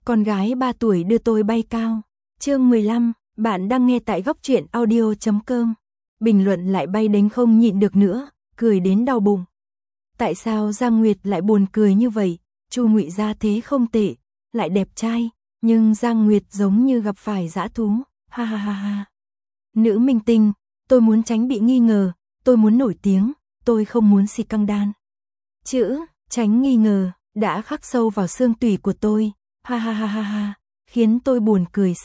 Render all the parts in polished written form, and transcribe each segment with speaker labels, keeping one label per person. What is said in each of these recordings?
Speaker 1: Con gái 3 tuổi đưa tôi bay cao. Chương 15, bạn đang nghe tại góc truyện audio.com. Bình luận lại bay đến không nhịn được nữa, cười đến đau bụng. Tại sao Giang Nguyệt lại buồn cười như vậy? Chu Ngụy gia thế không tệ, lại đẹp trai, nhưng Giang Nguyệt giống như gặp phải dã thú. Ha ha ha ha. Nữ minh tinh, tôi muốn tránh bị nghi ngờ, tôi muốn nổi tiếng, tôi không muốn xì căng đan. Chữ tránh nghi ngờ đã khắc sâu vào xương tủy của tôi. Ha ha ha ha ha, khiến tôi buồn cười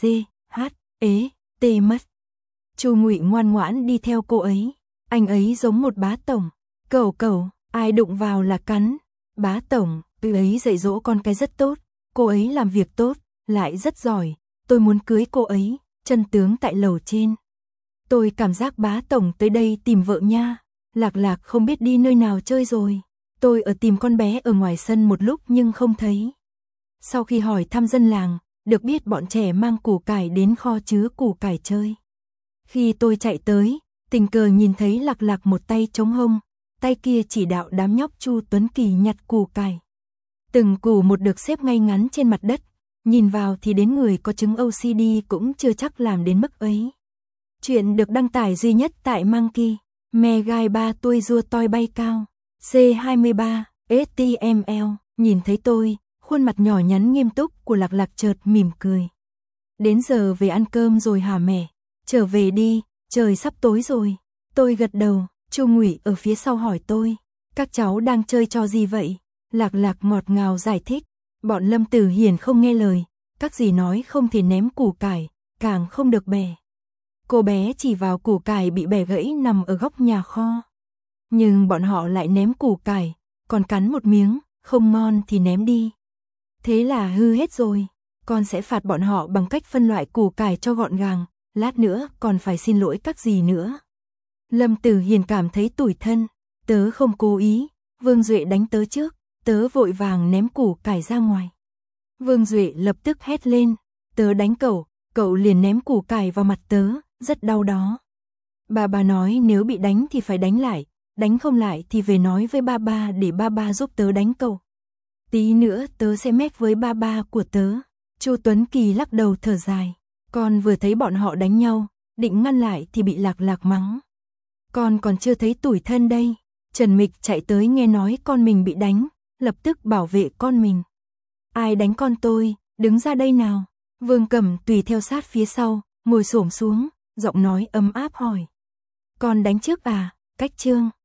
Speaker 1: tê mất. Chu Ngụy ngoan ngoãn đi theo cô ấy, anh ấy giống một bá tổng, cẩu, ai đụng vào là cắn. Bá tổng, từ ấy dạy dỗ con cái rất tốt, cô ấy làm việc tốt, lại rất giỏi, tôi muốn cưới cô ấy. Chân tướng tại lầu trên. Tôi cảm giác bá tổng tới đây tìm vợ nha. Lạc Lạc không biết đi nơi nào chơi rồi. Tôi ở tìm con bé ở ngoài sân một lúc nhưng không thấy. Sau khi hỏi thăm dân làng, được biết bọn trẻ mang củ cải đến kho chứa củ cải chơi. Khi tôi chạy tới, tình cờ nhìn thấy Lạc Lạc một tay chống hông, tay kia chỉ đạo đám nhóc Chu Tuấn Kỳ nhặt củ cải. Từng củ một được xếp ngay ngắn trên mặt đất, nhìn vào thì đến người có chứng OCD cũng chưa chắc làm đến mức ấy. Chuyện được đăng tải duy nhất tại Monkey, mẹ gai 3 tuổi rùa toi bay cao, C23, HTML, nhìn thấy tôi, khuôn mặt nhỏ nhắn nghiêm túc của Lạc Lạc chợt mỉm cười. Đến giờ về ăn cơm rồi hả mẹ? Trở về đi, trời sắp tối rồi. Tôi gật đầu, Chu Ngụy ở phía sau hỏi tôi, các cháu đang chơi trò gì vậy? Lạc Lạc ngọt ngào giải thích, bọn Lâm Tử Hiền không nghe lời, các dì nói không thể ném củ cải, càng không được bẻ. Cô bé chỉ vào củ cải bị bẻ gãy nằm ở góc nhà kho. Nhưng bọn họ lại ném củ cải, còn cắn một miếng, không ngon thì ném đi. Thế là hư hết rồi, con sẽ phạt bọn họ bằng cách phân loại củ cải cho gọn gàng, lát nữa còn phải xin lỗi các dì nữa. Lâm Tử Hiền cảm thấy tủi thân, tớ không cố ý, Vương Duệ đánh tớ trước, tớ vội vàng ném củ cải ra ngoài. Vương Duệ lập tức hét lên, tớ đánh cậu, cậu liền ném củ cải vào mặt tớ, rất đau đó. Bà nói nếu bị đánh thì phải đánh lại, đánh không lại thì về nói với ba để ba giúp tớ đánh cậu. Tí nữa tớ sẽ mét với ba của tớ. Chu Tuấn Kỳ lắc đầu thở dài, con vừa thấy bọn họ đánh nhau, định ngăn lại thì bị Lạc Lạc mắng. Con còn chưa thấy tủi thân đây. Trần Mịch chạy tới nghe nói con mình bị đánh, lập tức bảo vệ con mình. Ai đánh con tôi, đứng ra đây nào. Vương Cẩm tùy theo sát phía sau, ngồi xổm xuống, giọng nói ấm áp hỏi. Con đánh trước à, Cách Trương.